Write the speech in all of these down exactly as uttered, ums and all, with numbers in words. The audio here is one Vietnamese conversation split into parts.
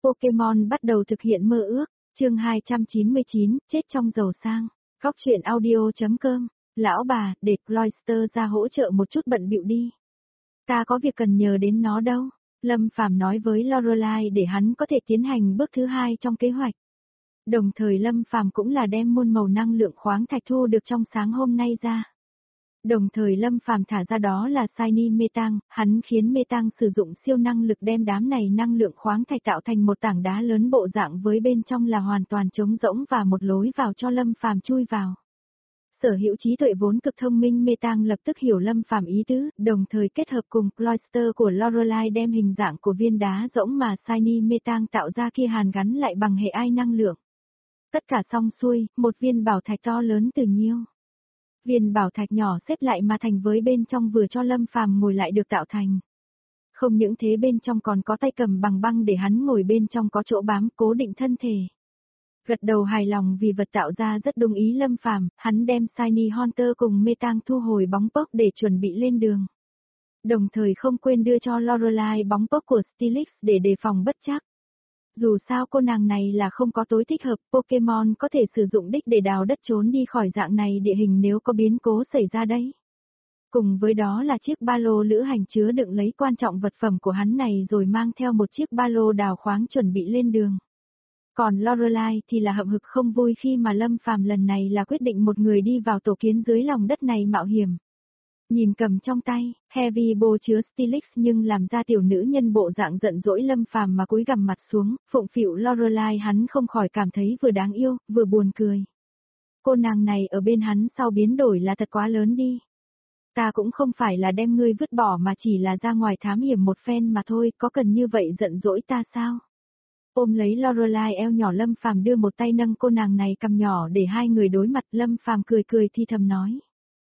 Pokemon bắt đầu thực hiện mơ ước, chương hai trăm chín mươi chín, chết trong giàu sang. Góc truyện audio chấm com, lão bà, để Cloyster ra hỗ trợ một chút bận bịu đi. Ta có việc cần nhờ đến nó đâu, Lâm Phàm nói với Lorelai để hắn có thể tiến hành bước thứ hai trong kế hoạch. Đồng thời Lâm Phàm cũng là đem muôn màu năng lượng khoáng thạch thu được trong sáng hôm nay ra. Đồng thời Lâm Phàm thả ra đó là Shiny Metang, hắn khiến Metang sử dụng siêu năng lực đem đám này năng lượng khoáng thạch tạo thành một tảng đá lớn bộ dạng với bên trong là hoàn toàn trống rỗng và một lối vào cho Lâm Phàm chui vào. Sở hữu trí tuệ vốn cực thông minh Metang lập tức hiểu Lâm Phàm ý tứ, đồng thời kết hợp cùng Cloyster của Lorelai đem hình dạng của viên đá rỗng mà Shiny Metang tạo ra kia hàn gắn lại bằng hệ ai năng lượng. Tất cả xong xuôi, một viên bảo thạch to lớn từ nhiêu. Viên bảo thạch nhỏ xếp lại mà thành với bên trong vừa cho Lâm Phàm ngồi lại được tạo thành. Không những thế bên trong còn có tay cầm bằng băng để hắn ngồi bên trong có chỗ bám cố định thân thể. Gật đầu hài lòng vì vật tạo ra rất đúng ý Lâm Phàm, hắn đem Shiny Hunter cùng Metang thu hồi bóng pốc để chuẩn bị lên đường. Đồng thời không quên đưa cho Lorelai bóng pốc của Steelix để đề phòng bất trắc. Dù sao cô nàng này là không có tối thích hợp, Pokemon có thể sử dụng đích để đào đất trốn đi khỏi dạng này địa hình nếu có biến cố xảy ra đấy. Cùng với đó là chiếc ba lô lữ hành chứa đựng lấy quan trọng vật phẩm của hắn này rồi mang theo một chiếc ba lô đào khoáng chuẩn bị lên đường. Còn Lorelai thì là hậm hực không vui khi mà Lâm Phàm lần này là quyết định một người đi vào tổ kiến dưới lòng đất này mạo hiểm. Nhìn cầm trong tay, Heavy Ball chứa Steelix nhưng làm ra tiểu nữ nhân bộ dạng giận dỗi Lâm Phàm mà cúi gằm mặt xuống, phụng phịu Lorelai hắn không khỏi cảm thấy vừa đáng yêu, vừa buồn cười. Cô nàng này ở bên hắn sau biến đổi là thật quá lớn đi. Ta cũng không phải là đem ngươi vứt bỏ mà chỉ là ra ngoài thám hiểm một phen mà thôi, có cần như vậy giận dỗi ta sao? Ôm lấy Lorelai eo nhỏ Lâm Phàm đưa một tay nâng cô nàng này cầm nhỏ để hai người đối mặt Lâm Phàm cười cười thi thầm nói.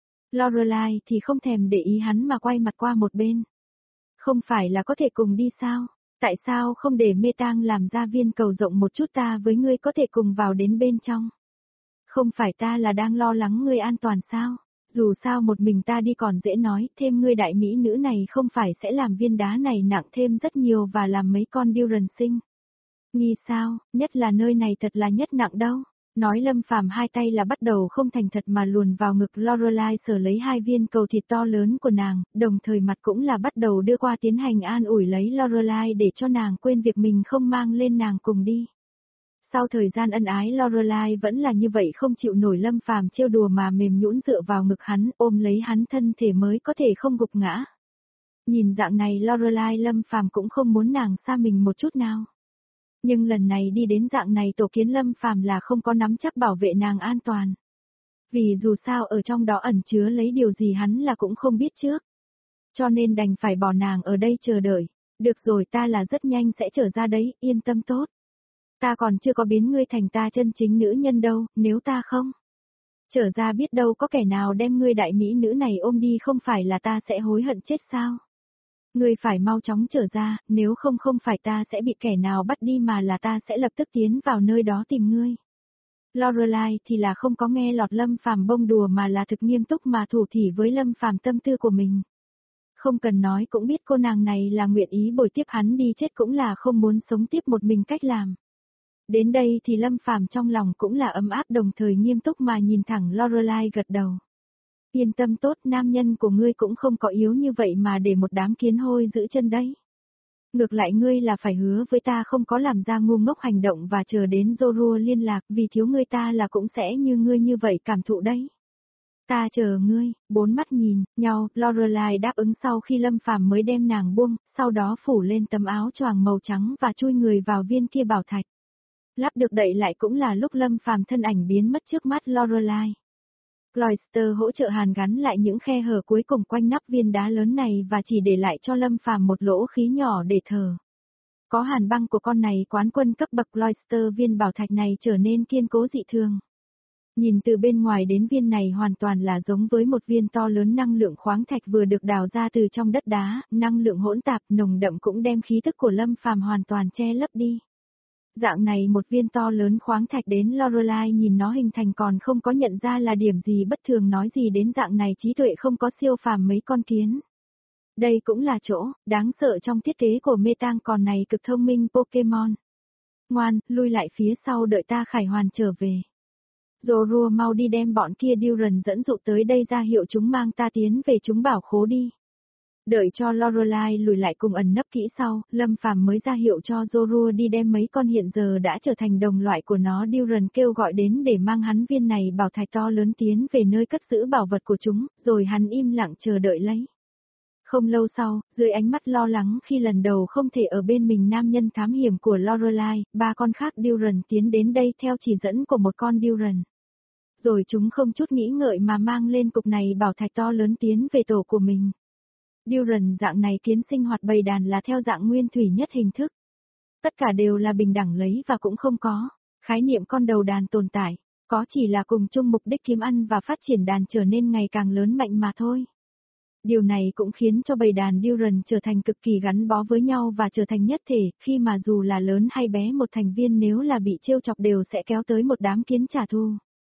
Lorelai thì không thèm để ý hắn mà quay mặt qua một bên. Không phải là có thể cùng đi sao? Tại sao không để Metang làm ra viên cầu rộng một chút ta với ngươi có thể cùng vào đến bên trong? Không phải ta là đang lo lắng ngươi an toàn sao? Dù sao một mình ta đi còn dễ nói, thêm ngươi đại mỹ nữ này không phải sẽ làm viên đá này nặng thêm rất nhiều và làm mấy con điêu rần sinh. Nghi sao, nhất là nơi này thật là nhất nặng đâu. Nói Lâm Phàm hai tay là bắt đầu không thành thật mà luồn vào ngực Lorelai sờ lấy hai viên cầu thịt to lớn của nàng, đồng thời mặt cũng là bắt đầu đưa qua tiến hành an ủi lấy Lorelai để cho nàng quên việc mình không mang lên nàng cùng đi. Sau thời gian ân ái Lorelai vẫn là như vậy không chịu nổi Lâm Phàm trêu đùa mà mềm nhũn dựa vào ngực hắn ôm lấy hắn thân thể mới có thể không gục ngã. Nhìn dạng này Lorelai Lâm Phàm cũng không muốn nàng xa mình một chút nào. Nhưng lần này đi đến dạng này tổ kiến Lâm Phàm là không có nắm chắc bảo vệ nàng an toàn. Vì dù sao ở trong đó ẩn chứa lấy điều gì hắn là cũng không biết trước. Cho nên đành phải bỏ nàng ở đây chờ đợi. Được rồi ta là rất nhanh sẽ trở ra đấy, yên tâm tốt. Ta còn chưa có biến ngươi thành ta chân chính nữ nhân đâu, nếu ta không. Trở ra biết đâu có kẻ nào đem ngươi đại mỹ nữ này ôm đi không phải là ta sẽ hối hận chết sao. Ngươi phải mau chóng trở ra, nếu không không phải ta sẽ bị kẻ nào bắt đi mà là ta sẽ lập tức tiến vào nơi đó tìm ngươi. Lorelai thì là không có nghe lọt Lâm Phàm bông đùa mà là thực nghiêm túc mà thủ thỉ với Lâm Phàm tâm tư của mình. Không cần nói cũng biết cô nàng này là nguyện ý bồi tiếp hắn đi chết cũng là không muốn sống tiếp một mình cách làm. Đến đây thì Lâm Phàm trong lòng cũng là ấm áp đồng thời nghiêm túc mà nhìn thẳng Lorelai gật đầu. Yên tâm tốt, nam nhân của ngươi cũng không có yếu như vậy mà để một đám kiến hôi giữ chân đấy. Ngược lại ngươi là phải hứa với ta không có làm ra ngu ngốc hành động và chờ đến Zorua liên lạc vì thiếu ngươi ta là cũng sẽ như ngươi như vậy cảm thụ đấy. Ta chờ ngươi, bốn mắt nhìn nhau, Lorelai đáp ứng sau khi Lâm Phàm mới đem nàng buông, sau đó phủ lên tấm áo choàng màu trắng và chui người vào viên kia bảo thạch. Lắp được đậy lại cũng là lúc Lâm Phàm thân ảnh biến mất trước mắt Lorelai. Cloyster hỗ trợ hàn gắn lại những khe hở cuối cùng quanh nắp viên đá lớn này và chỉ để lại cho Lâm Phàm một lỗ khí nhỏ để thở. Có hàn băng của con này quán quân cấp bậc Cloyster viên bảo thạch này trở nên kiên cố dị thường. Nhìn từ bên ngoài đến viên này hoàn toàn là giống với một viên to lớn năng lượng khoáng thạch vừa được đào ra từ trong đất đá, năng lượng hỗn tạp nồng đậm cũng đem khí tức của Lâm Phàm hoàn toàn che lấp đi. Dạng này một viên to lớn khoáng thạch đến Lorelai nhìn nó hình thành còn không có nhận ra là điểm gì bất thường nói gì đến dạng này trí tuệ không có siêu phàm mấy con kiến. Đây cũng là chỗ đáng sợ trong thiết kế của Metang còn này cực thông minh Pokemon. Ngoan, lui lại phía sau đợi ta khải hoàn trở về. Zorua mau đi đem bọn kia Duran dẫn dụ tới đây ra hiệu chúng mang ta tiến về chúng bảo khố đi. Đợi cho Lorelai lùi lại cùng ẩn nấp kỹ sau, Lâm Phàm mới ra hiệu cho Zorua đi đem mấy con hiện giờ đã trở thành đồng loại của nó Duran kêu gọi đến để mang hắn viên này bảo thạch to lớn tiến về nơi cất giữ bảo vật của chúng, rồi hắn im lặng chờ đợi lấy. Không lâu sau, dưới ánh mắt lo lắng khi lần đầu không thể ở bên mình nam nhân thám hiểm của Lorelai, ba con khác Duran tiến đến đây theo chỉ dẫn của một con Duran. Rồi chúng không chút nghĩ ngợi mà mang lên cục này bảo thạch to lớn tiến về tổ của mình. Duran dạng này kiến sinh hoạt bầy đàn là theo dạng nguyên thủy nhất hình thức. Tất cả đều là bình đẳng lấy và cũng không có khái niệm con đầu đàn tồn tại, có chỉ là cùng chung mục đích kiếm ăn và phát triển đàn trở nên ngày càng lớn mạnh mà thôi. Điều này cũng khiến cho bầy đàn Duran trở thành cực kỳ gắn bó với nhau và trở thành nhất thể, khi mà dù là lớn hay bé một thành viên nếu là bị trêu chọc đều sẽ kéo tới một đám kiến trả thù.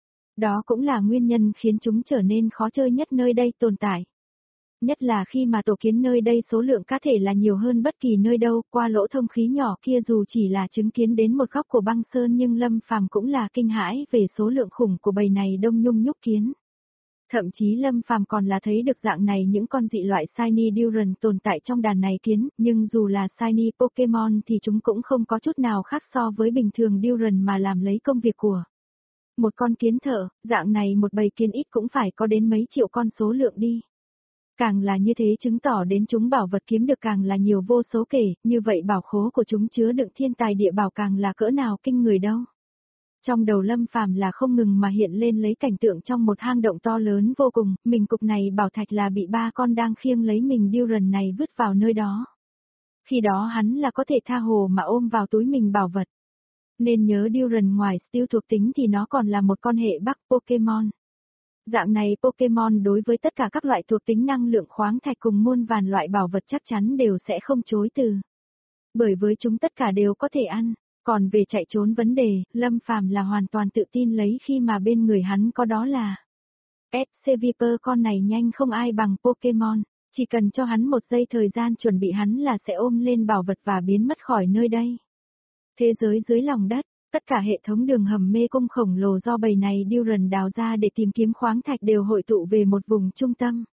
Đó cũng là nguyên nhân khiến chúng trở nên khó chơi nhất nơi đây tồn tại. Nhất là khi mà tổ kiến nơi đây số lượng cá thể là nhiều hơn bất kỳ nơi đâu, qua lỗ thông khí nhỏ kia dù chỉ là chứng kiến đến một góc của băng sơn nhưng Lâm Phàm cũng là kinh hãi về số lượng khủng của bầy này đông nhung nhúc kiến. Thậm chí Lâm Phàm còn là thấy được dạng này những con dị loại Shiny Duran tồn tại trong đàn này kiến, nhưng dù là Shiny Pokemon thì chúng cũng không có chút nào khác so với bình thường Duran mà làm lấy công việc của một con kiến thợ, dạng này một bầy kiến ít cũng phải có đến mấy triệu con số lượng đi. Càng là như thế chứng tỏ đến chúng bảo vật kiếm được càng là nhiều vô số kể, như vậy bảo khố của chúng chứa đựng thiên tài địa bảo càng là cỡ nào kinh người đâu. Trong đầu Lâm Phàm là không ngừng mà hiện lên lấy cảnh tượng trong một hang động to lớn vô cùng, mình cục này bảo thạch là bị ba con đang khiêng lấy mình Duran này vứt vào nơi đó. Khi đó hắn là có thể tha hồ mà ôm vào túi mình bảo vật. Nên nhớ Duran ngoài Steel thuộc tính thì nó còn là một con hệ Bắc Pokemon. Dạng này Pokemon đối với tất cả các loại thuộc tính năng lượng khoáng thạch cùng muôn vàn loại bảo vật chắc chắn đều sẽ không chối từ. Bởi với chúng tất cả đều có thể ăn. Còn về chạy trốn vấn đề, Lâm Phàm là hoàn toàn tự tin lấy khi mà bên người hắn có đó là ét xê Viper, con này nhanh không ai bằng Pokemon, chỉ cần cho hắn một giây thời gian chuẩn bị hắn là sẽ ôm lên bảo vật và biến mất khỏi nơi đây. Thế giới dưới lòng đất, tất cả hệ thống đường hầm mê cung khổng lồ do bầy này Duran đào ra để tìm kiếm khoáng thạch đều hội tụ về một vùng trung tâm.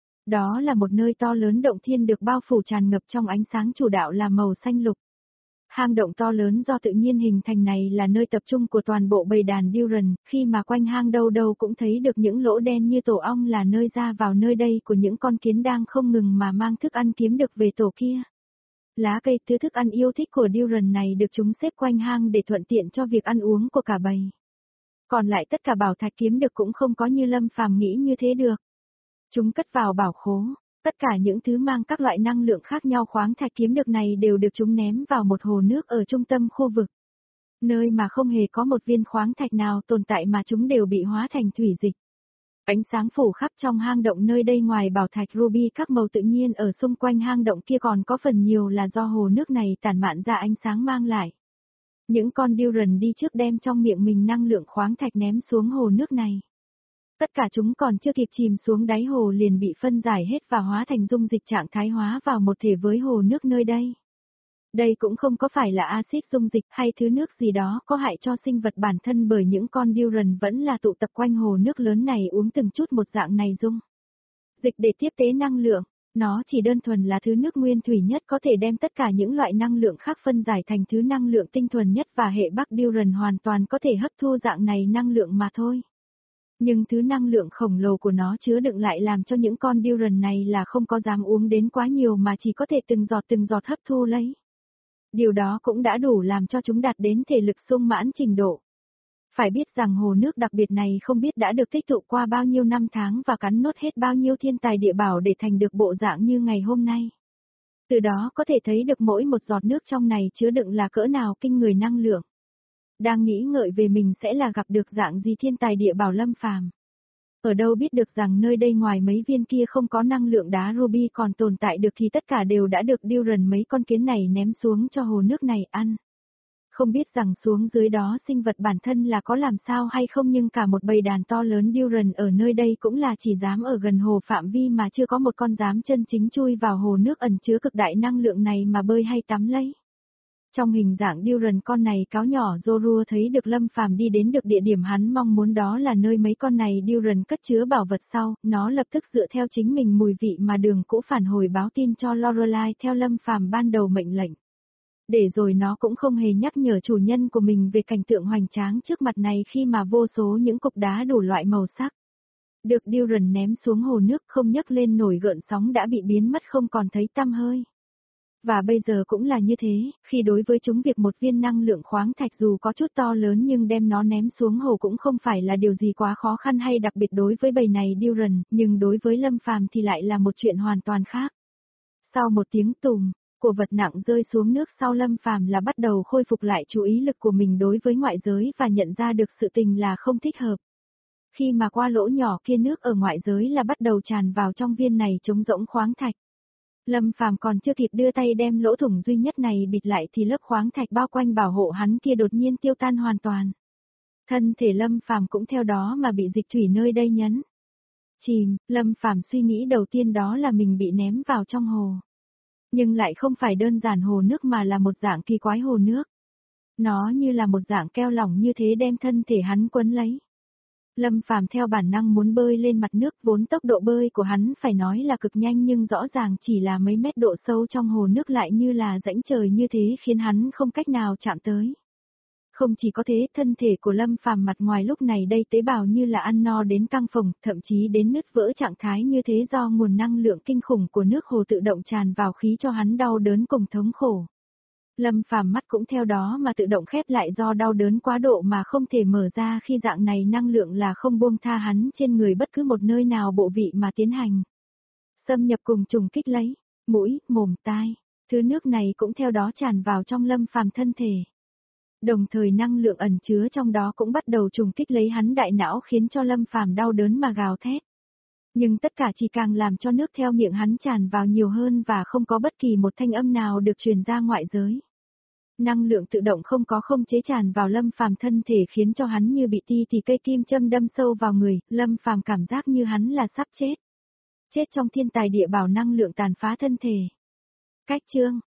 Đó là một nơi to lớn động thiên được bao phủ tràn ngập trong ánh sáng chủ đạo là màu xanh lục. Hang động to lớn do tự nhiên hình thành này là nơi tập trung của toàn bộ bầy đàn Duran, khi mà quanh hang đâu đâu cũng thấy được những lỗ đen như tổ ong là nơi ra vào nơi đây của những con kiến đang không ngừng mà mang thức ăn kiếm được về tổ kia. Lá cây thứ thức ăn yêu thích của Duran này được chúng xếp quanh hang để thuận tiện cho việc ăn uống của cả bầy. Còn lại tất cả bảo thạch kiếm được cũng không có như Lâm Phàm nghĩ như thế được. Chúng cất vào bảo khố. Tất cả những thứ mang các loại năng lượng khác nhau khoáng thạch kiếm được này đều được chúng ném vào một hồ nước ở trung tâm khu vực. Nơi mà không hề có một viên khoáng thạch nào tồn tại mà chúng đều bị hóa thành thủy dịch. Ánh sáng phủ khắp trong hang động nơi đây, ngoài bảo thạch ruby các màu tự nhiên ở xung quanh hang động kia còn có phần nhiều là do hồ nước này tản mạn ra ánh sáng mang lại. Những con Duran đi trước đem trong miệng mình năng lượng khoáng thạch ném xuống hồ nước này. Tất cả chúng còn chưa kịp chìm xuống đáy hồ liền bị phân giải hết và hóa thành dung dịch trạng thái hóa vào một thể với hồ nước nơi đây. Đây cũng không có phải là axit dung dịch hay thứ nước gì đó có hại cho sinh vật bản thân, bởi những con Duran vẫn là tụ tập quanh hồ nước lớn này uống từng chút một dạng này dung dịch để tiếp tế năng lượng. Nó chỉ đơn thuần là thứ nước nguyên thủy nhất có thể đem tất cả những loại năng lượng khác phân giải thành thứ năng lượng tinh thuần nhất, và hệ Bắc Duran hoàn toàn có thể hấp thu dạng này năng lượng mà thôi. Nhưng thứ năng lượng khổng lồ của nó chứa đựng lại làm cho những con Duran này là không có dám uống đến quá nhiều mà chỉ có thể từng giọt từng giọt hấp thu lấy. Điều đó cũng đã đủ làm cho chúng đạt đến thể lực sung mãn trình độ. Phải biết rằng hồ nước đặc biệt này không biết đã được tích tụ qua bao nhiêu năm tháng và cắn nuốt hết bao nhiêu thiên tài địa bảo để thành được bộ dạng như ngày hôm nay. Từ đó có thể thấy được mỗi một giọt nước trong này chứa đựng là cỡ nào kinh người năng lượng. Đang nghĩ ngợi về mình sẽ là gặp được dạng gì thiên tài địa bảo, Lâm Phàm ở đâu biết được rằng nơi đây ngoài mấy viên kia không có năng lượng đá ruby còn tồn tại được thì tất cả đều đã được Duran mấy con kiến này ném xuống cho hồ nước này ăn. Không biết rằng xuống dưới đó sinh vật bản thân là có làm sao hay không, nhưng cả một bầy đàn to lớn Duran ở nơi đây cũng là chỉ dám ở gần hồ phạm vi mà chưa có một con dám chân chính chui vào hồ nước ẩn chứa cực đại năng lượng này mà bơi hay tắm lấy. Trong hình dạng điêu rần con này cáo nhỏ Zorua thấy được Lâm Phàm đi đến được địa điểm hắn mong muốn, đó là nơi mấy con này điêu rần cất chứa bảo vật. Sau, nó lập tức dựa theo chính mình mùi vị mà đường cũ phản hồi báo tin cho Lorelai theo Lâm Phàm ban đầu mệnh lệnh. Để rồi nó cũng không hề nhắc nhở chủ nhân của mình về cảnh tượng hoành tráng trước mặt này khi mà vô số những cục đá đủ loại màu sắc được điêu rần ném xuống hồ nước không nhấc lên nổi gợn sóng đã bị biến mất không còn thấy tăm hơi. Và bây giờ cũng là như thế, khi đối với chúng việc một viên năng lượng khoáng thạch dù có chút to lớn nhưng đem nó ném xuống hồ cũng không phải là điều gì quá khó khăn hay đặc biệt đối với bầy này điêu rần, nhưng đối với Lâm Phàm thì lại là một chuyện hoàn toàn khác. Sau một tiếng tùm, của vật nặng rơi xuống nước sau Lâm Phàm là bắt đầu khôi phục lại chú ý lực của mình đối với ngoại giới và nhận ra được sự tình là không thích hợp. Khi mà qua lỗ nhỏ kia nước ở ngoại giới là bắt đầu tràn vào trong viên này trống rỗng khoáng thạch. Lâm Phàm còn chưa kịp đưa tay đem lỗ thủng duy nhất này bịt lại thì lớp khoáng thạch bao quanh bảo hộ hắn kia đột nhiên tiêu tan hoàn toàn. Thân thể Lâm Phàm cũng theo đó mà bị dịch thủy nơi đây nhấn chìm, Lâm Phàm suy nghĩ đầu tiên đó là mình bị ném vào trong hồ. Nhưng lại không phải đơn giản hồ nước mà là một dạng kỳ quái hồ nước. Nó như là một dạng keo lỏng như thế đem thân thể hắn quấn lấy. Lâm Phàm theo bản năng muốn bơi lên mặt nước, vốn tốc độ bơi của hắn phải nói là cực nhanh nhưng rõ ràng chỉ là mấy mét độ sâu trong hồ nước lại như là rãnh trời như thế khiến hắn không cách nào chạm tới. Không chỉ có thế, thân thể của Lâm Phàm mặt ngoài lúc này đây tế bào như là ăn no đến căng phồng, thậm chí đến nứt vỡ trạng thái như thế do nguồn năng lượng kinh khủng của nước hồ tự động tràn vào khí cho hắn đau đớn cùng thống khổ. Lâm Phàm mắt cũng theo đó mà tự động khép lại do đau đớn quá độ mà không thể mở ra khi dạng này năng lượng là không buông tha hắn trên người bất cứ một nơi nào bộ vị mà tiến hành. Xâm nhập cùng trùng kích lấy, mũi, mồm, tai, thứ nước này cũng theo đó tràn vào trong Lâm Phàm thân thể. Đồng thời năng lượng ẩn chứa trong đó cũng bắt đầu trùng kích lấy hắn đại não khiến cho Lâm Phàm đau đớn mà gào thét. Nhưng tất cả chỉ càng làm cho nước theo miệng hắn tràn vào nhiều hơn và không có bất kỳ một thanh âm nào được truyền ra ngoại giới. Năng lượng tự động không có không chế tràn vào Lâm Phàm thân thể khiến cho hắn như bị ti thì cây kim châm đâm sâu vào người, Lâm Phàm cảm giác như hắn là sắp chết. Chết trong thiên tài địa bảo năng lượng tàn phá thân thể. Cách chương